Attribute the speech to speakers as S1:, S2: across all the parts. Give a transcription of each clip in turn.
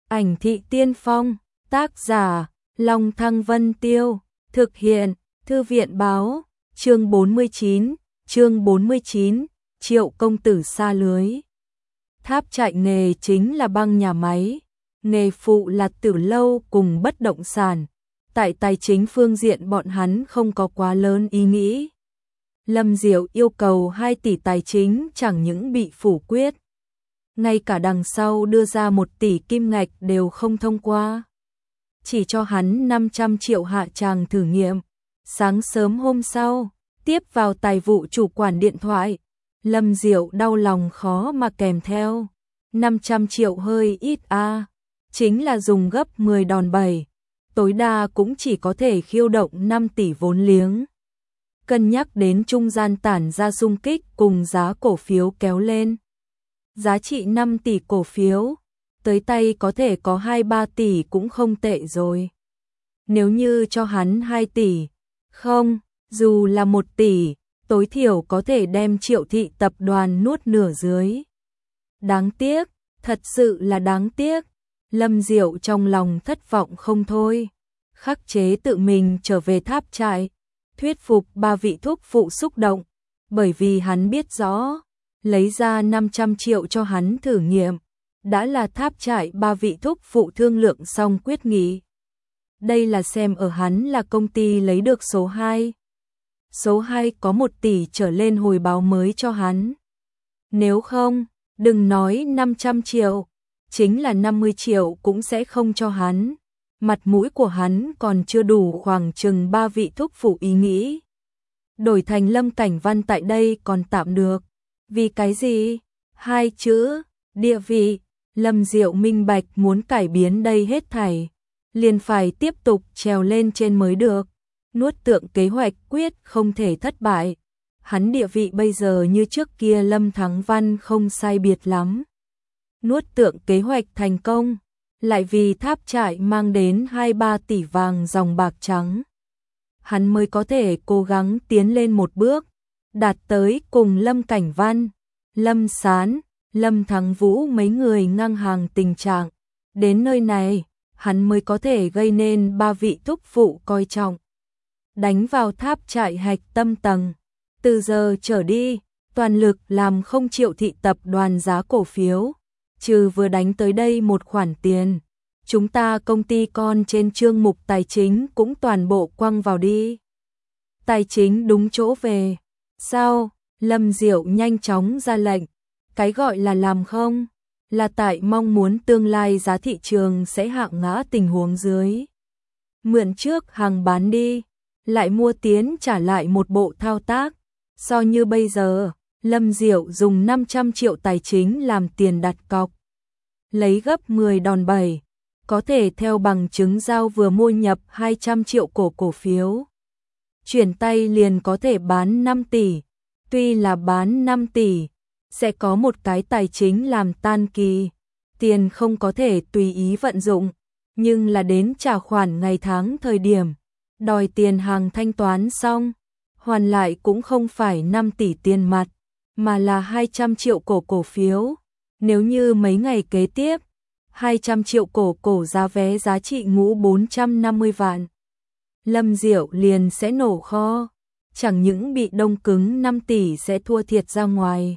S1: Ảnh thị tiên phong, tác giả, Long Thăng Vân Tiêu, thực hiện, Thư viện báo, chương 49, Triệu công tử xa lưới. Tháp trại nghề chính là băng nhà máy, nghề phụ là tử lâu cùng bất động sản. Tại tài chính phương diện bọn hắn không có quá lớn ý nghĩ. Lâm Diệu yêu cầu 2 tỷ tài chính chẳng những bị phủ quyết, ngay cả đằng sau đưa ra 1 tỷ kim ngạch đều không thông qua. Chỉ cho hắn 500 triệu hạ tràng thử nghiệm. Sáng sớm hôm sau, tiếp vào tài vụ chủ quản điện thoại, Lâm Diệu đau lòng khó mà kèm theo. 500 triệu hơi ít a, chính là dùng gấp 10 đòn bẩy, tối đa cũng chỉ có thể khiêu động 5 tỷ vốn liếng. Cân nhắc đến trung gian tản ra xung kích cùng giá cổ phiếu kéo lên. Giá trị 5 tỷ cổ phiếu, tới tay có thể có 2-3 tỷ cũng không tệ rồi. Nếu như cho hắn 2 tỷ, không, dù là 1 tỷ, tối thiểu có thể đem Triệu thị tập đoàn nuốt nửa dưới. Đáng tiếc, thật sự là đáng tiếc. Lâm Diệu trong lòng thất vọng không thôi. Khắc chế tự mình trở về tháp trại, thuyết phục 3 vị thúc phụ xúc động, bởi vì hắn biết rõ, lấy ra 500 triệu cho hắn thử nghiệm, đã là tháp trại 3 vị thúc phụ thương lượng xong quyết nghị. Đây là xem ở hắn là công ty lấy được số 2. Số 2 có 1 tỷ trở lên hồi báo mới cho hắn. Nếu không, đừng nói 500 triệu, chính là 50 triệu cũng sẽ không cho hắn. Mặt mũi của hắn còn chưa đủ khoảng chừng 3 vị thúc phụ ý nghĩ. Đổi thành Lâm Cảnh Văn tại đây còn tạm được. Vì cái gì? 2 chữ, địa vị. Lâm Diệu minh bạch muốn cải biến đây hết thảy, liền phải tiếp tục trèo lên trên mới được. Nuốt tượng kế hoạch quyết không thể thất bại. Hắn địa vị bây giờ như trước kia Lâm Thắng Văn không sai biệt lắm. Nuốt tượng kế hoạch thành công, lại vì tháp trại mang đến 2-3 tỷ vàng dòng bạc trắng. Hắn mới có thể cố gắng tiến lên một bước, đạt tới cùng Lâm Cảnh Văn, Lâm Sán, Lâm Thắng Vũ mấy người ngang hàng tình trạng. Đến nơi này, hắn mới có thể gây nên 3 vị thúc phụ coi trọng. Đánh vào tháp trại hạch tâm tầng. Từ giờ trở đi, toàn lực làm không Triệu thị tập đoàn giá cổ phiếu. Trừ vừa đánh tới đây một khoản tiền, chúng ta công ty con trên chương mục tài chính cũng toàn bộ quăng vào đi. Tài chính đúng chỗ về. Sao? Lâm Diệu nhanh chóng ra lệnh. Cái gọi là làm không, là tại mong muốn tương lai giá thị trường sẽ hạ ngã tình huống dưới. Mượn trước hàng bán đi, lại mua tiến trả lại một bộ thao tác. So như bây giờ, Lâm Diệu dùng 500 triệu tài chính làm tiền đặt cọc. Lấy gấp 10 đòn bẩy, có thể theo bằng chứng giao vừa mua nhập 200 triệu cổ phiếu. Chuyển tay liền có thể bán 5 tỷ, tuy là bán 5 tỷ, sẽ có một cái tài chính làm tan kỳ, tiền không có thể tùy ý vận dụng, nhưng là đến trả khoản ngày tháng thời điểm, đòi tiền hàng thanh toán xong, hoàn lại cũng không phải 5 tỷ tiền mặt, mà là 200 triệu cổ phiếu. Nếu như mấy ngày kế tiếp, 200 triệu cổ giá vé giá trị ngũ 450 vạn. Lâm Diệu liền sẽ nổ kho, chẳng những bị đông cứng 5 tỷ sẽ thua thiệt ra ngoài.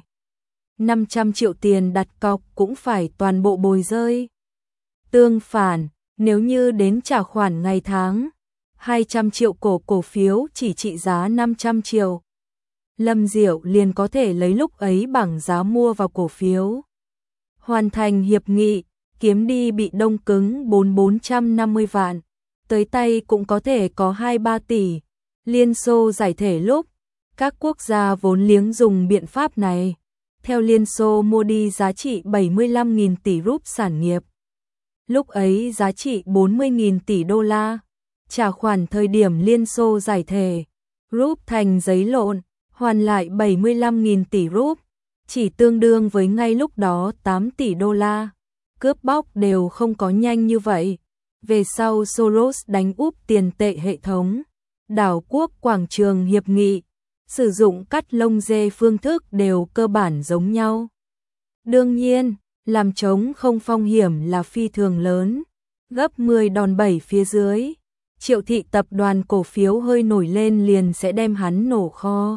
S1: 500 triệu tiền đặt cọc cũng phải toàn bộ bồi rơi. Tương phản, nếu như đến trả khoản ngày tháng, 200 triệu cổ phiếu chỉ trị giá 500 triệu. Lâm Diệu liền có thể lấy lúc ấy bảng giá mua vào cổ phiếu. Hoàn thành hiệp nghị, kiếm đi bị đông cứng 450 vạn. Tới tay cũng có thể có 2-3 tỷ. Liên Xô giải thể lúc, các quốc gia vốn liếng dùng biện pháp này. Theo Liên Xô mua đi giá trị 75.000 tỷ rúp sản nghiệp. Lúc ấy giá trị 40.000 tỷ đô la. Trả khoản thời điểm Liên Xô giải thể, rúp thành giấy lộn, hoàn lại 75.000 tỷ rúp, chỉ tương đương với ngay lúc đó 8 tỷ đô la. Cướp bóc đều không có nhanh như vậy. Về sau Soros đánh úp tiền tệ hệ thống, đảo quốc quảng trường hiệp nghị, sử dụng cắt lông dê phương thức đều cơ bản giống nhau. Đương nhiên, làm trống không phong hiểm là phi thường lớn, gấp 10 đòn bẩy phía dưới. Triệu thị tập đoàn cổ phiếu hơi nổi lên liền sẽ đem hắn nổ kho.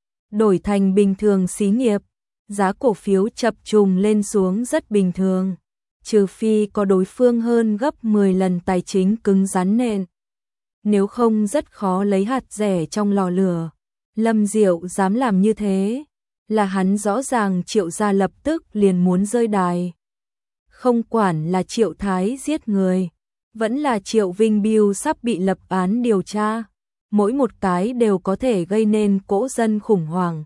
S1: Đổi thành bình thường xí nghiệp, giá cổ phiếu chập trùng lên xuống rất bình thường, trừ phi có đối phương hơn gấp 10 lần tài chính cứng rắn nền. Nếu không rất khó lấy hạt rẻ trong lò lửa. Lâm Diệu dám làm như thế, là hắn rõ ràng Triệu gia lập tức liền muốn rơi đài. Không quản là Triệu Thái giết người, vẫn là Triệu Vinh Biêu sắp bị lập án điều tra, mỗi một cái đều có thể gây nên cỗ dân khủng hoảng.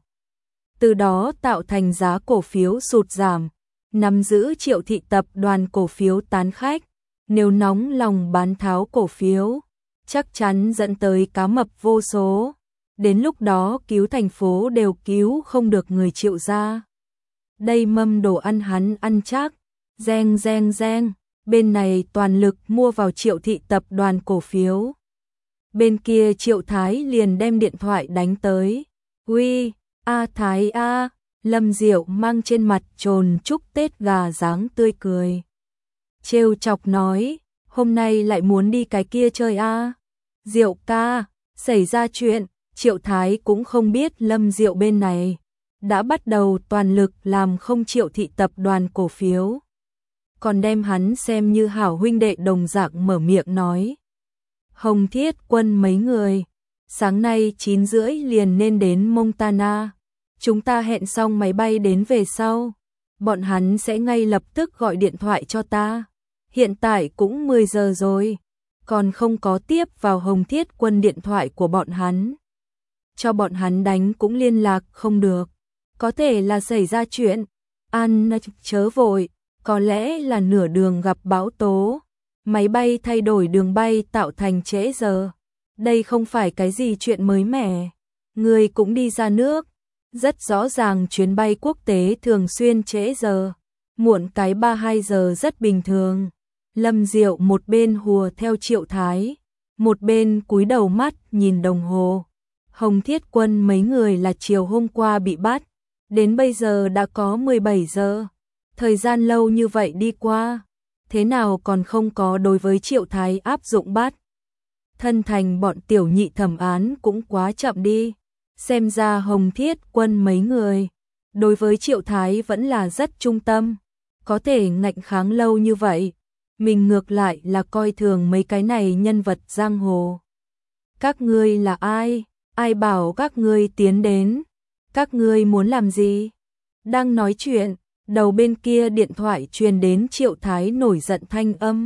S1: Từ đó tạo thành giá cổ phiếu sụt giảm, nắm giữ Triệu thị tập đoàn cổ phiếu tán khách, nếu nóng lòng bán tháo cổ phiếu, chắc chắn dẫn tới cá mập vô số. Đến lúc đó cứu thành phố đều cứu không được người Triệu gia. Đây mâm đồ ăn hắn ăn chắc, reng reng reng, bên này toàn lực mua vào Triệu thị tập đoàn cổ phiếu. Bên kia Triệu Thái liền đem điện thoại đánh tới. Uy, A Thái A, Lâm Diệu mang trên mặt trồn chúc Tết gà dáng tươi cười. Trêu chọc nói, hôm nay lại muốn đi cái kia chơi a? Diệu ca, xảy ra chuyện. Triệu Thái cũng không biết Lâm Diệu bên này đã bắt đầu toàn lực làm không Triệu thị tập đoàn cổ phiếu. Còn đem hắn xem như hảo huynh đệ đồng dạng mở miệng nói. Hồng Thiết Quân mấy người, sáng nay 9 rưỡi liền nên đến Montana. Chúng ta hẹn xong máy bay đến về sau. Bọn hắn sẽ ngay lập tức gọi điện thoại cho ta. Hiện tại cũng 10 giờ rồi, còn không có tiếp vào Hồng Thiết Quân điện thoại của bọn hắn. Cho bọn hắn đánh cũng liên lạc không được. Có thể là xảy ra chuyện. An chớ vội, có lẽ là nửa đường gặp bão tố. Máy bay thay đổi đường bay tạo thành trễ giờ. Đây không phải cái gì chuyện mới mẻ. Người cũng đi ra nước. Rất rõ ràng chuyến bay quốc tế thường xuyên trễ giờ. Muộn cái 3-2 giờ rất bình thường. Lâm Diệu một bên hùa theo Triệu Thái, một bên cúi đầu mắt nhìn đồng hồ. Hồng Thiết Quân mấy người là chiều hôm qua bị bắt, đến bây giờ đã có 17 giờ. Thời gian lâu như vậy đi qua, thế nào còn không có đối với Triệu Thái áp dụng bắt. Thân thành bọn tiểu nhị thẩm án cũng quá chậm đi. Xem ra Hồng Thiết Quân mấy người, đối với Triệu Thái vẫn là rất trung tâm, có thể ngạnh kháng lâu như vậy. Mình ngược lại là coi thường mấy cái này nhân vật giang hồ. Các ngươi là ai? Ai bảo các ngươi tiến đến? Các ngươi muốn làm gì? Đang nói chuyện, đầu bên kia điện thoại truyền đến Triệu Thái nổi giận thanh âm.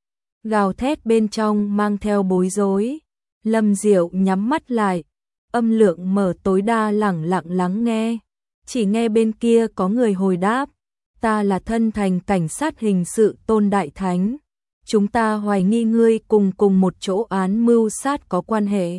S1: Gào thét bên trong mang theo bối rối. Lâm Diệu nhắm mắt lại, âm lượng mở tối đa lẳng lặng lắng nghe. Chỉ nghe bên kia có người hồi đáp. Ta là thân thành cảnh sát hình sự Tôn Đại Thánh. Chúng ta hoài nghi ngươi cùng một chỗ án mưu sát có quan hệ.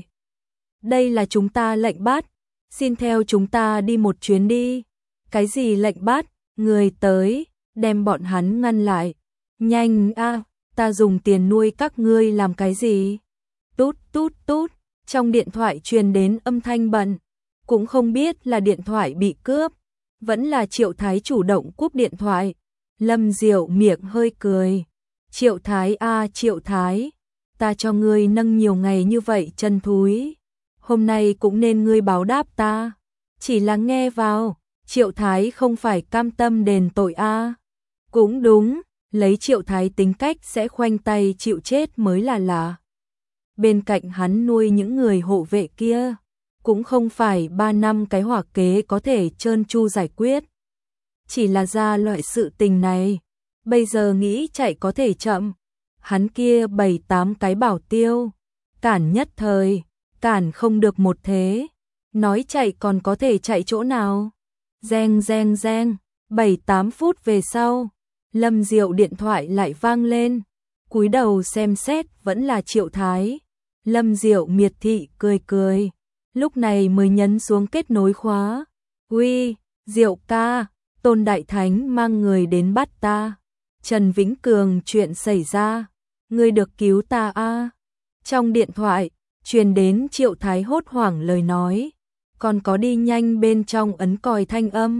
S1: Đây là chúng ta lệnh bắt. Xin theo chúng ta đi một chuyến đi. Cái gì lệnh bắt? Người tới, đem bọn hắn ngăn lại. Nhanh a, ta dùng tiền nuôi các ngươi làm cái gì? Tút tút tút, trong điện thoại truyền đến âm thanh bận. Cũng không biết là điện thoại bị cướp, vẫn là Triệu Thái chủ động cúp điện thoại. Lâm Diệu miệng hơi cười. Triệu Thái a Triệu Thái, ta cho ngươi nâng nhiều ngày như vậy chân thúi. Hôm nay cũng nên ngươi báo đáp ta. Chỉ là nghe vào, Triệu Thái không phải cam tâm đền tội a. Cũng đúng, lấy Triệu Thái tính cách sẽ khoanh tay chịu chết mới là lạ. Bên cạnh hắn nuôi những người hộ vệ kia, cũng không phải 3 năm cái hỏa kế có thể trơn tru giải quyết. Chỉ là ra loại sự tình này, bây giờ nghĩ chạy có thể chậm. Hắn kia 7-8 cái bảo tiêu, cản nhất thời, cản không được một thế. Nói chạy còn có thể chạy chỗ nào? Reng reng reng, 7-8 phút về sau, Lâm Diệu điện thoại lại vang lên. Cúi đầu xem xét vẫn là Triệu Thái. Lâm Diệu miệt thị cười cười, lúc này mới nhấn xuống kết nối khóa. Uy, Diệu ca, Tôn Đại Thánh mang người đến bắt ta. Trần Vĩnh Cường chuyện xảy ra, ngươi được cứu ta a. Trong điện thoại, truyền đến Triệu Thái hốt hoảng lời nói, còn có đi nhanh bên trong ấn còi thanh âm.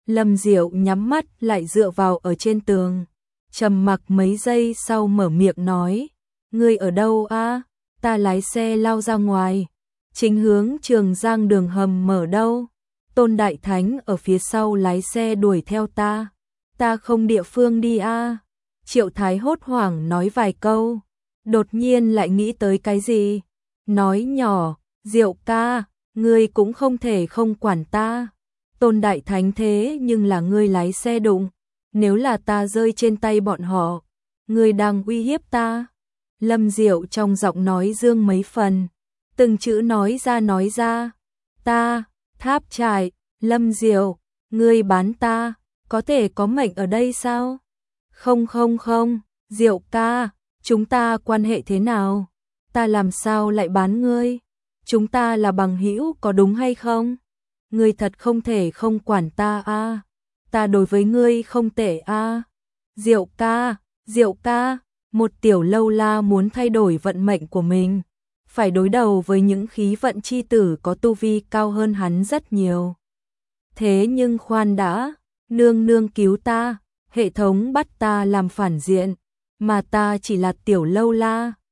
S1: Lâm Diệu nhắm mắt lại dựa vào ở trên tường, trầm mặc mấy giây sau mở miệng nói, ngươi ở đâu a? Ta lái xe lao ra ngoài, chính hướng Trường Giang đường hầm mở đâu. Tôn Đại Thánh ở phía sau lái xe đuổi theo ta. Ta không địa phương đi a. Triệu Thái hốt hoảng nói vài câu, đột nhiên lại nghĩ tới cái gì, nói nhỏ, Diệu ca, ngươi cũng không thể không quản ta. Tôn Đại Thánh thế nhưng là ngươi lái xe đụng, nếu là ta rơi trên tay bọn họ, ngươi đang uy hiếp ta. Lâm Diệu trong giọng nói dương mấy phần, từng chữ nói ra, ta, Tháp Trại, Lâm Diệu, ngươi bán ta, có thể có mệnh ở đây sao? Không, Diệu ca, chúng ta quan hệ thế nào? Ta làm sao lại bán ngươi? Chúng ta là bằng hữu có đúng hay không? Ngươi thật không thể không quản ta a. Ta đối với ngươi không tệ a. Diệu ca, một tiểu lâu la muốn thay đổi vận mệnh của mình, phải đối đầu với những khí vận chi tử có tu vi cao hơn hắn rất nhiều. Thế nhưng khoan đã, nương nương cứu ta, hệ thống bắt ta làm phản diện, mà ta chỉ là tiểu lâu la,